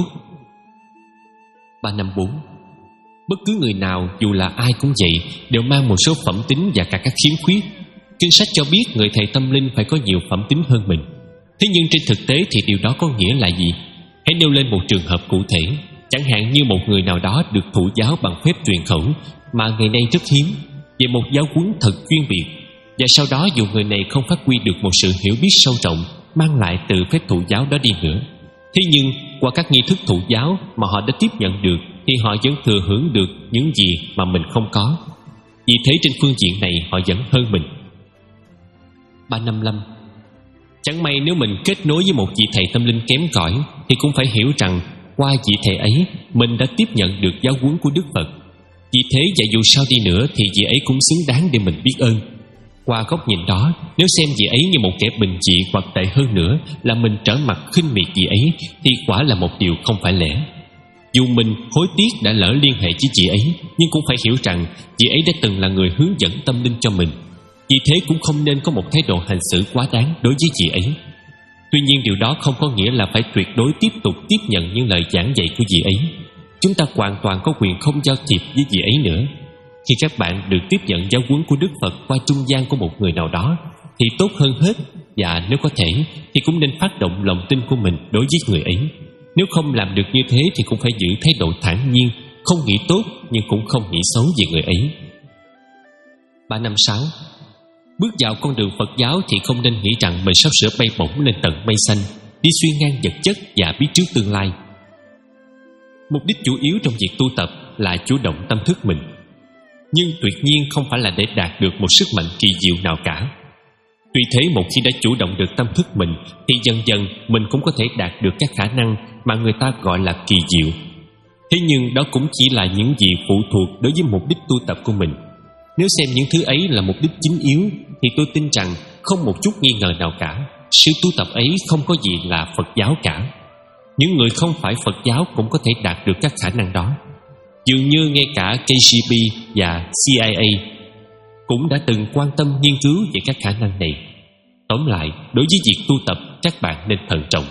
Ba năm bốn. Bất cứ người nào, dù là ai cũng vậy, đều mang một số phẩm tính và cả các khiếm khuyết. Kinh sách cho biết người thầy tâm linh phải có nhiều phẩm tính hơn mình. Thế nhưng trên thực tế thì điều đó có nghĩa là gì? Hãy nêu lên một trường hợp cụ thể. Chẳng hạn như một người nào đó được thụ giáo bằng phép truyền khẩu, mà ngày nay rất hiếm, về một giáo huấn thật chuyên biệt, và sau đó dù người này không phát huy được một sự hiểu biết sâu rộng mang lại từ phép thụ giáo đó đi nữa, thế nhưng qua các nghi thức thụ giáo mà họ đã tiếp nhận được thì họ vẫn thừa hưởng được những gì mà mình không có. Vì thế trên phương diện này họ vẫn hơn mình. Ba năm lăm. Chẳng may nếu mình kết nối với một vị thầy tâm linh kém cỏi thì cũng phải hiểu rằng qua vị thầy ấy mình đã tiếp nhận được giáo huấn của Đức Phật. Vì thế và dù sao đi nữa thì vị ấy cũng xứng đáng để mình biết ơn. Qua góc nhìn đó, nếu xem vị ấy như một kẻ bình dị hoặc tệ hơn nữa là mình trở mặt khinh miệt vị ấy thì quả là một điều không phải lẽ. Dù mình hối tiếc đã lỡ liên hệ với vị ấy, nhưng cũng phải hiểu rằng vị ấy đã từng là người hướng dẫn tâm linh cho mình. Vì thế cũng không nên có một thái độ hành xử quá đáng đối với vị ấy. Tuy nhiên điều đó không có nghĩa là phải tuyệt đối tiếp tục tiếp nhận những lời giảng dạy của vị ấy. Chúng ta hoàn toàn có quyền không giao thiệp với vị ấy nữa. Khi các bạn được tiếp nhận giáo huấn của Đức Phật qua trung gian của một người nào đó thì tốt hơn hết, và nếu có thể thì cũng nên phát động lòng tin của mình đối với người ấy. Nếu không làm được như thế thì cũng phải giữ thái độ thản nhiên, không nghĩ tốt nhưng cũng không nghĩ xấu về người ấy. Ba năm sáu. Bước vào con đường Phật giáo thì không nên nghĩ rằng mình sắp sửa bay bổng lên tận mây xanh, đi xuyên ngang vật chất và biết trước tương lai. Mục đích chủ yếu trong việc tu tập là chủ động tâm thức mình, nhưng tuyệt nhiên không phải là để đạt được một sức mạnh kỳ diệu nào cả. Tuy thế, một khi đã chủ động được tâm thức mình thì dần dần mình cũng có thể đạt được các khả năng mà người ta gọi là kỳ diệu. Thế nhưng đó cũng chỉ là những gì phụ thuộc đối với mục đích tu tập của mình. Nếu xem những thứ ấy là mục đích chính yếu thì tôi tin rằng không một chút nghi ngờ nào cả, sự tu tập ấy không có gì là Phật giáo cả. Những người không phải Phật giáo cũng có thể đạt được các khả năng đó. Dường như ngay cả K G B và C I A cũng đã từng quan tâm nghiên cứu về các khả năng này. Tóm lại, đối với việc tu tập, các bạn nên thận trọng.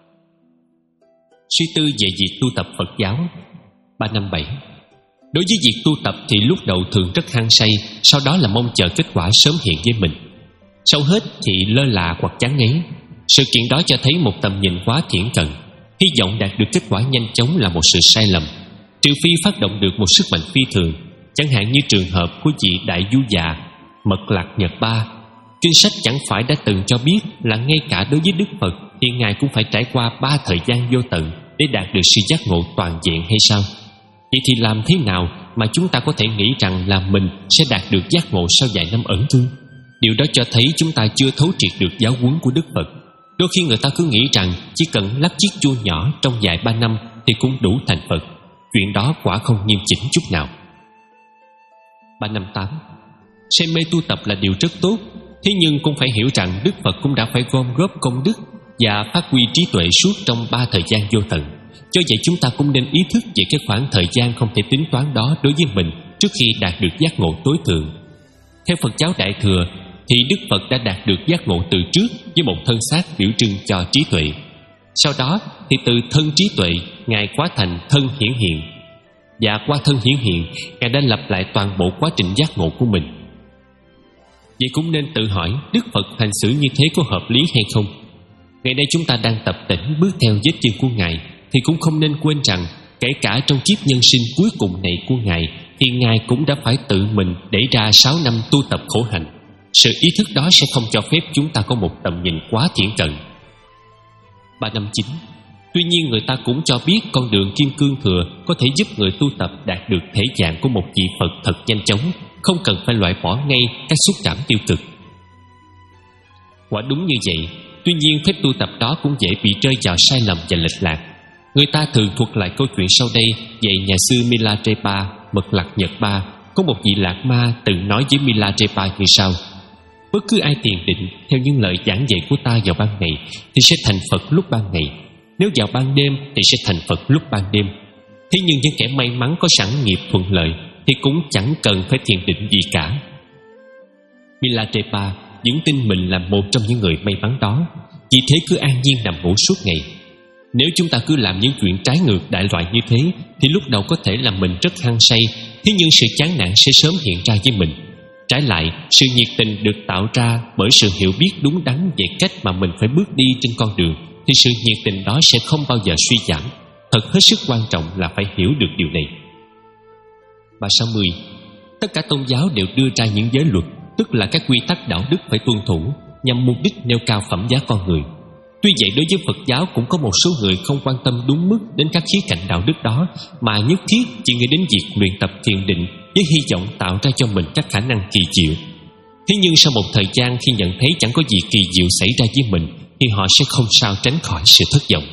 Suy tư về việc tu tập Phật giáo. Ba năm bảy. Đối với việc tu tập thì lúc đầu thường rất hăng say, sau đó là mong chờ kết quả sớm hiện với mình. Sau hết thì lơ là hoặc chán ngấy. Sự kiện đó cho thấy một tầm nhìn quá thiển cận. Hy vọng đạt được kết quả nhanh chóng là một sự sai lầm, trừ phi phát động được một sức mạnh phi thường, chẳng hạn như trường hợp của vị đại du già Mật Lạc Nhật Ba. Kinh sách chẳng phải đã từng cho biết là ngay cả đối với Đức Phật thì Ngài cũng phải trải qua ba thời gian vô tận để đạt được sự giác ngộ toàn diện hay sao? Vậy thì làm thế nào mà chúng ta có thể nghĩ rằng là mình sẽ đạt được giác ngộ sau vài năm ẩn cư? Điều đó cho thấy chúng ta chưa thấu triệt được giáo huấn của Đức Phật. Đôi khi người ta cứ nghĩ rằng chỉ cần lắc chiếc chuông nhỏ trong vài ba năm thì cũng đủ thành Phật. Chuyện đó quả không nghiêm chỉnh chút nào. Ba năm tám. Say mê tu tập là điều rất tốt, thế nhưng cũng phải hiểu rằng Đức Phật cũng đã phải gom góp công đức và phát huy trí tuệ suốt trong ba thời gian vô tận. Do vậy chúng ta cũng nên ý thức về cái khoảng thời gian không thể tính toán đó đối với mình trước khi đạt được giác ngộ tối thượng. Theo Phật giáo Đại Thừa thì Đức Phật đã đạt được giác ngộ từ trước với một thân xác biểu trưng cho trí tuệ. Sau đó thì từ thân trí tuệ Ngài hóa thành thân hiển hiện, và qua thân hiển hiện Ngài đã lặp lại toàn bộ quá trình giác ngộ của mình. Vậy cũng nên tự hỏi Đức Phật hành xử như thế có hợp lý hay không? Ngày nay chúng ta đang tập tễnh bước theo vết chân của Ngài thì cũng không nên quên rằng kể cả trong kiếp nhân sinh cuối cùng này của Ngài thì Ngài cũng đã phải tự mình để ra sáu năm tu tập khổ hạnh. Sự ý thức đó sẽ không cho phép chúng ta có một tầm nhìn quá thiển cận. Ba năm chín. Tuy nhiên người ta cũng cho biết con đường Kim Cương Thừa có thể giúp người tu tập đạt được thể dạng của một vị Phật thật nhanh chóng, không cần phải loại bỏ ngay các xúc cảm tiêu cực. Quả đúng như vậy. Tuy nhiên phép tu tập đó cũng dễ bị rơi vào sai lầm và lệch lạc. Người ta thường thuật lại câu chuyện sau đây về nhà sư Milarepa, Mật Lạc Nhật Ba. Có một vị lạc ma từng nói với Milarepa như sau: bất cứ ai thiền định theo những lời giảng dạy của ta vào ban ngày thì sẽ thành Phật lúc ban ngày, nếu vào ban đêm thì sẽ thành Phật lúc ban đêm. Thế nhưng những kẻ may mắn có sẵn nghiệp thuận lợi thì cũng chẳng cần phải thiền định gì cả. Milarepa, vẫn tin mình là một trong những người may mắn đó. Vì thế cứ an nhiên nằm ngủ suốt ngày. Nếu chúng ta cứ làm những chuyện trái ngược đại loại như thế thì lúc đầu có thể là mình rất hăng say, thế nhưng sự chán nản sẽ sớm hiện ra với mình. Trái lại, sự nhiệt tình được tạo ra bởi sự hiểu biết đúng đắn về cách mà mình phải bước đi trên con đường, thì sự nhiệt tình đó sẽ không bao giờ suy giảm. Thật hết sức quan trọng là phải hiểu được điều này. Bài sáu mươi. Tất cả tôn giáo đều đưa ra những giới luật, tức là các quy tắc đạo đức phải tuân thủ, nhằm mục đích nêu cao phẩm giá con người. Tuy vậy, đối với Phật giáo cũng có một số người không quan tâm đúng mức đến các khía cạnh đạo đức đó, mà nhất thiết chỉ nghĩ đến việc luyện tập thiền định với hy vọng tạo ra cho mình các khả năng kỳ diệu. Thế nhưng sau một thời gian, khi nhận thấy chẳng có gì kỳ diệu xảy ra với mình, thì họ sẽ không sao tránh khỏi sự thất vọng.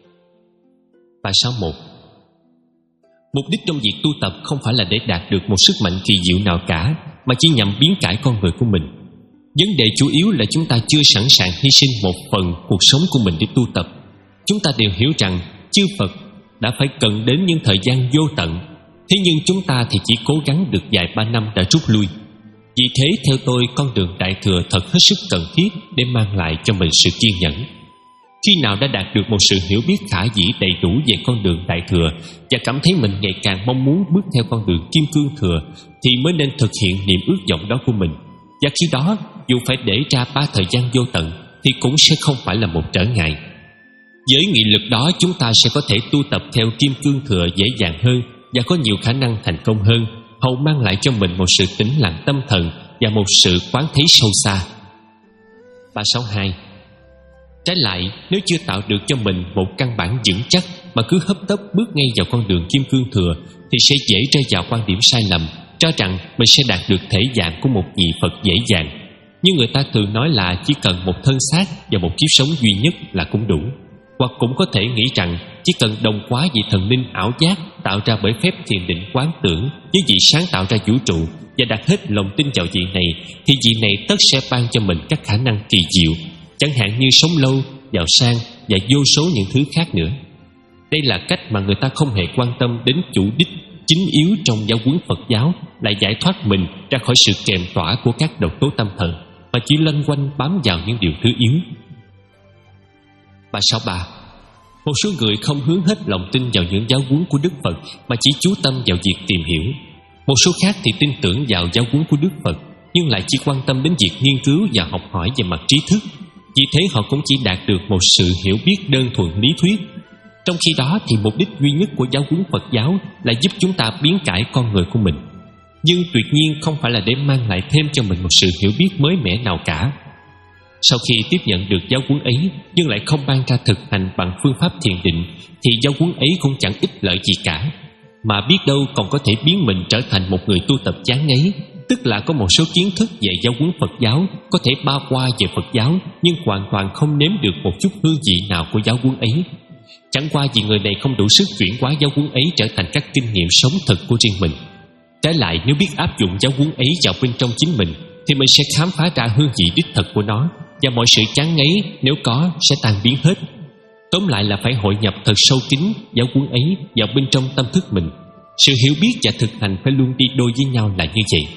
Bài sáu mươi mốt. Mục đích trong việc tu tập không phải là để đạt được một sức mạnh kỳ diệu nào cả, mà chỉ nhằm biến cải con người của mình. Vấn đề chủ yếu là chúng ta chưa sẵn sàng hy sinh một phần cuộc sống của mình để tu tập. Chúng ta đều hiểu rằng chư Phật đã phải cần đến những thời gian vô tận, thế nhưng chúng ta thì chỉ cố gắng được vài ba năm đã rút lui. Vì thế, theo tôi, con đường Đại Thừa thật hết sức cần thiết để mang lại cho mình sự kiên nhẫn. Khi nào đã đạt được một sự hiểu biết khả dĩ đầy đủ về con đường Đại Thừa và cảm thấy mình ngày càng mong muốn bước theo con đường Kim Cương Thừa, thì mới nên thực hiện niềm ước vọng đó của mình. Và khi đó, dù phải để ra ba thời gian vô tận thì cũng sẽ không phải là một trở ngại. Với nghị lực đó, chúng ta sẽ có thể tu tập theo Kim Cương Thừa dễ dàng hơn và có nhiều khả năng thành công hơn, hầu mang lại cho mình một sự tĩnh lặng tâm thần và một sự quán thấy sâu xa. Ba sáu hai. Trái lại, nếu chưa tạo được cho mình một căn bản vững chắc mà cứ hấp tấp bước ngay vào con đường Kim Cương Thừa, thì sẽ dễ rơi vào quan điểm sai lầm, cho rằng mình sẽ đạt được thể dạng của một vị Phật dễ dàng. Như người ta thường nói là chỉ cần một thân xác và một kiếp sống duy nhất là cũng đủ. Hoặc cũng có thể nghĩ rằng chỉ cần đồng hóa vị thần linh ảo giác tạo ra bởi phép thiền định quán tưởng với vị sáng tạo ra vũ trụ và đặt hết lòng tin vào vị này, thì vị này tất sẽ ban cho mình các khả năng kỳ diệu, chẳng hạn như sống lâu, giàu sang và vô số những thứ khác nữa. Đây là cách mà người ta không hề quan tâm đến chủ đích chính yếu trong giáo huấn Phật giáo, là giải thoát mình ra khỏi sự kèm tỏa của các độc tố tâm thần, mà chỉ loanh quanh bám vào những điều thứ yếu. Ba sáu ba. Một số người không hướng hết lòng tin vào những giáo huấn của Đức Phật, mà chỉ chú tâm vào việc tìm hiểu. Một số khác thì tin tưởng vào giáo huấn của Đức Phật, nhưng lại chỉ quan tâm đến việc nghiên cứu và học hỏi về mặt trí thức. Vì thế họ cũng chỉ đạt được một sự hiểu biết đơn thuần lý thuyết. Trong khi đó thì mục đích duy nhất của giáo huấn Phật giáo là giúp chúng ta biến cải con người của mình, nhưng tuyệt nhiên không phải là để mang lại thêm cho mình một sự hiểu biết mới mẻ nào cả. Sau khi tiếp nhận được giáo huấn ấy nhưng lại không ban ra thực hành bằng phương pháp thiền định, thì giáo huấn ấy cũng chẳng ích lợi gì cả, mà biết đâu còn có thể biến mình trở thành một người tu tập chán ngấy. Tức là có một số kiến thức về giáo huấn Phật giáo, có thể bao qua về Phật giáo, nhưng hoàn toàn không nếm được một chút hương vị nào của giáo huấn ấy. Chẳng qua vì người này không đủ sức chuyển hóa giáo huấn ấy trở thành các kinh nghiệm sống thực của riêng mình. Trái lại, nếu biết áp dụng giáo huấn ấy vào bên trong chính mình, thì mình sẽ khám phá ra hương vị đích thực của nó, và mọi sự chán ngấy nếu có sẽ tan biến hết. Tóm lại là phải hội nhập thật sâu kín giáo huấn ấy vào bên trong tâm thức mình. Sự hiểu biết và thực hành phải luôn đi đôi với nhau là như vậy.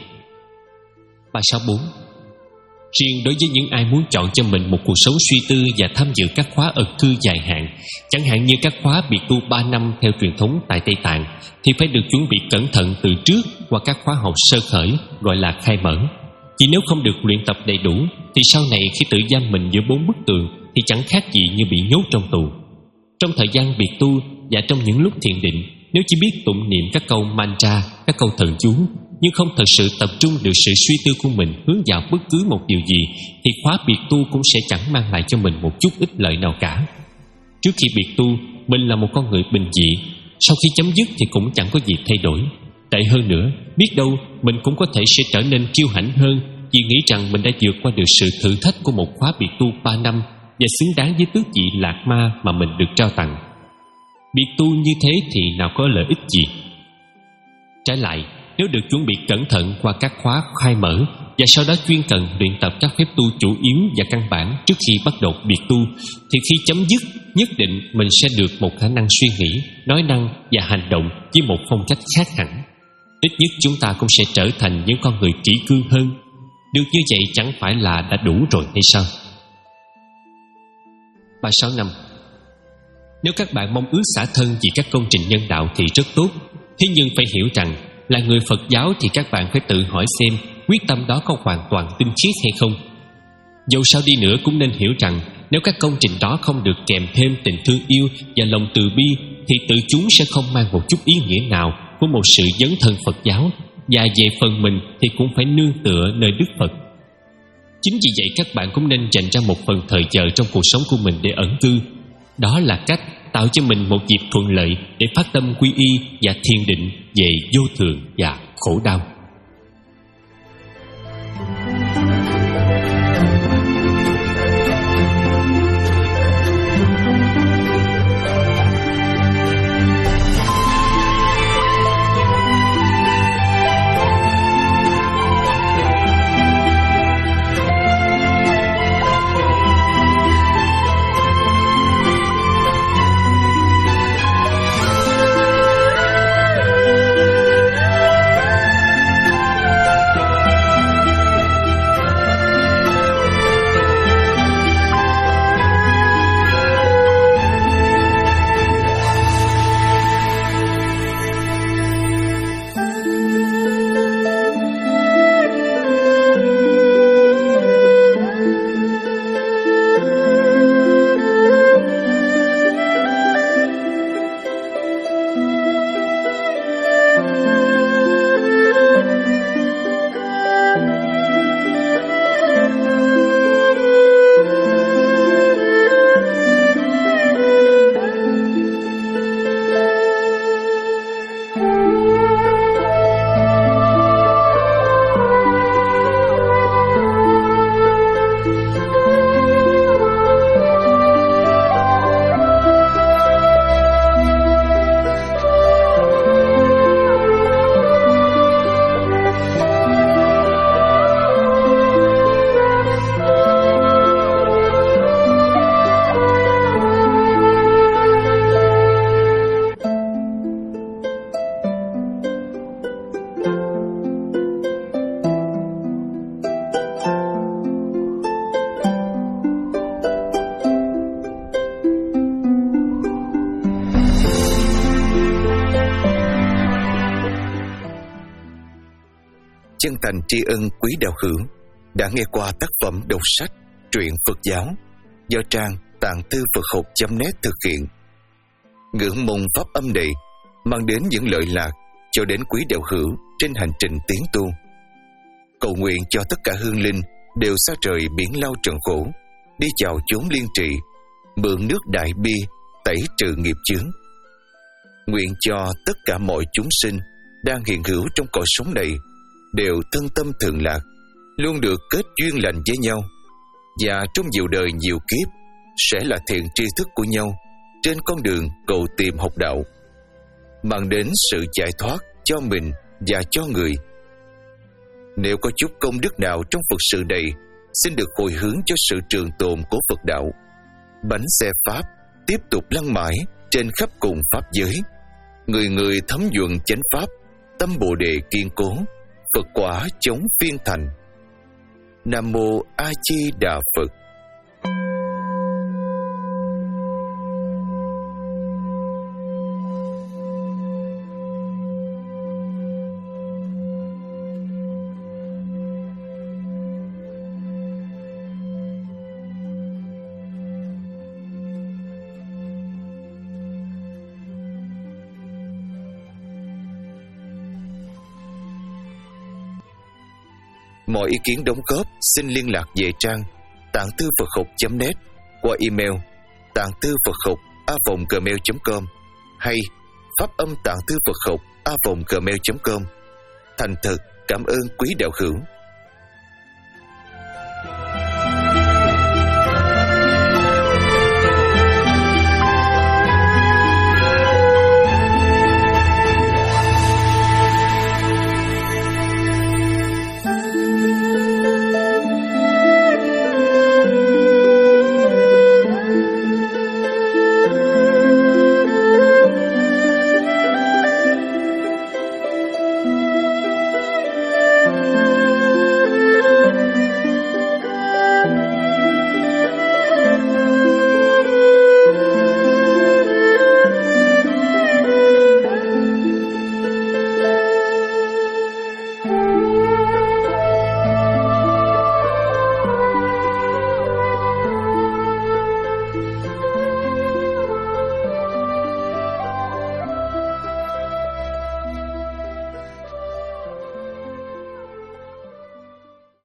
Ba sáu bốn. Riêng đối với những ai muốn chọn cho mình một cuộc sống suy tư và tham dự các khóa ẩn cư dài hạn, chẳng hạn như các khóa biệt tu ba năm theo truyền thống tại Tây Tạng, thì phải được chuẩn bị cẩn thận từ trước qua các khóa học sơ khởi gọi là khai mở. Chỉ nếu không được luyện tập đầy đủ, thì sau này khi tự giam mình giữa bốn bức tường thì chẳng khác gì như bị nhốt trong tù. Trong thời gian biệt tu và trong những lúc thiền định, nếu chỉ biết tụng niệm các câu mantra, các câu thần chú, nhưng không thật sự tập trung được sự suy tư của mình hướng vào bất cứ một điều gì, thì khóa biệt tu cũng sẽ chẳng mang lại cho mình một chút ích lợi nào cả. Trước khi biệt tu, mình là một con người bình dị, sau khi chấm dứt thì cũng chẳng có gì thay đổi. Tệ hơn nữa, biết đâu mình cũng có thể sẽ trở nên kiêu hãnh hơn, vì nghĩ rằng mình đã vượt qua được sự thử thách của một khóa biệt tu ba năm và xứng đáng với tước vị lạc ma mà mình được trao tặng. Biệt tu như thế thì nào có lợi ích gì. Trái lại, nếu được chuẩn bị cẩn thận qua các khóa khai mở và sau đó chuyên cần luyện tập các phép tu chủ yếu và căn bản trước khi bắt đầu biệt tu, thì khi chấm dứt nhất định mình sẽ được một khả năng suy nghĩ, nói năng và hành động với một phong cách khác hẳn. Ít nhất chúng ta cũng sẽ trở thành những con người kỷ cương hơn. Được như vậy chẳng phải là đã đủ rồi hay sao? Ba sáu năm. Nếu các bạn mong ước xả thân vì các công trình nhân đạo thì rất tốt. Thế nhưng phải hiểu rằng, là người Phật giáo thì các bạn phải tự hỏi xem quyết tâm đó có hoàn toàn tinh khiết hay không. Dẫu sao đi nữa cũng nên hiểu rằng, nếu các công trình đó không được kèm thêm tình thương yêu và lòng từ bi, thì tự chúng sẽ không mang một chút ý nghĩa nào của một sự dấn thân Phật giáo. Và về phần mình thì cũng phải nương tựa nơi Đức Phật. Chính vì vậy các bạn cũng nên dành ra một phần thời giờ trong cuộc sống của mình để ẩn cư. Đó là cách tạo cho mình một dịp thuận lợi để phát tâm quy y và thiền định về vô thường và khổ đau. Chân thành tri ân quý đạo hữu đã nghe qua tác phẩm đọc sách truyện Phật giáo do trang tạng thư Phật học chấm net thực hiện. Ngưỡng mong pháp âm này mang đến những lợi lạc cho đến quý đạo hữu trên hành trình tiến tu. Cầu nguyện cho tất cả hương linh đều xa trời biển lao trần khổ, đi vào chốn liên trị, mượn nước đại bi tẩy trừ nghiệp chướng. Nguyện cho tất cả mọi chúng sinh đang hiện hữu trong cõi sống này đều thân tâm thường lạc, luôn được kết duyên lành với nhau, và trong nhiều đời nhiều kiếp sẽ là thiện tri thức của nhau trên con đường cầu tìm học đạo, mang đến sự giải thoát cho mình và cho người. Nếu có chút công đức nào trong Phật sự này, xin được hồi hướng cho sự trường tồn của Phật đạo. Bánh xe Pháp tiếp tục lăn mãi trên khắp cùng Pháp giới, người người thấm nhuận chánh Pháp, tâm Bồ Đề kiên cố, Phật quả chống phiên thành. Nam Mô A Di Đà Phật. Mọi ý kiến đóng góp xin liên lạc về trang tạng thư Phật học chấm net qua email tạng thư Phật học a vòng gmail chấm com hay pháp âm tạng thư Phật học a vòng gmail chấm com. Thành thật cảm ơn quý đạo hữu.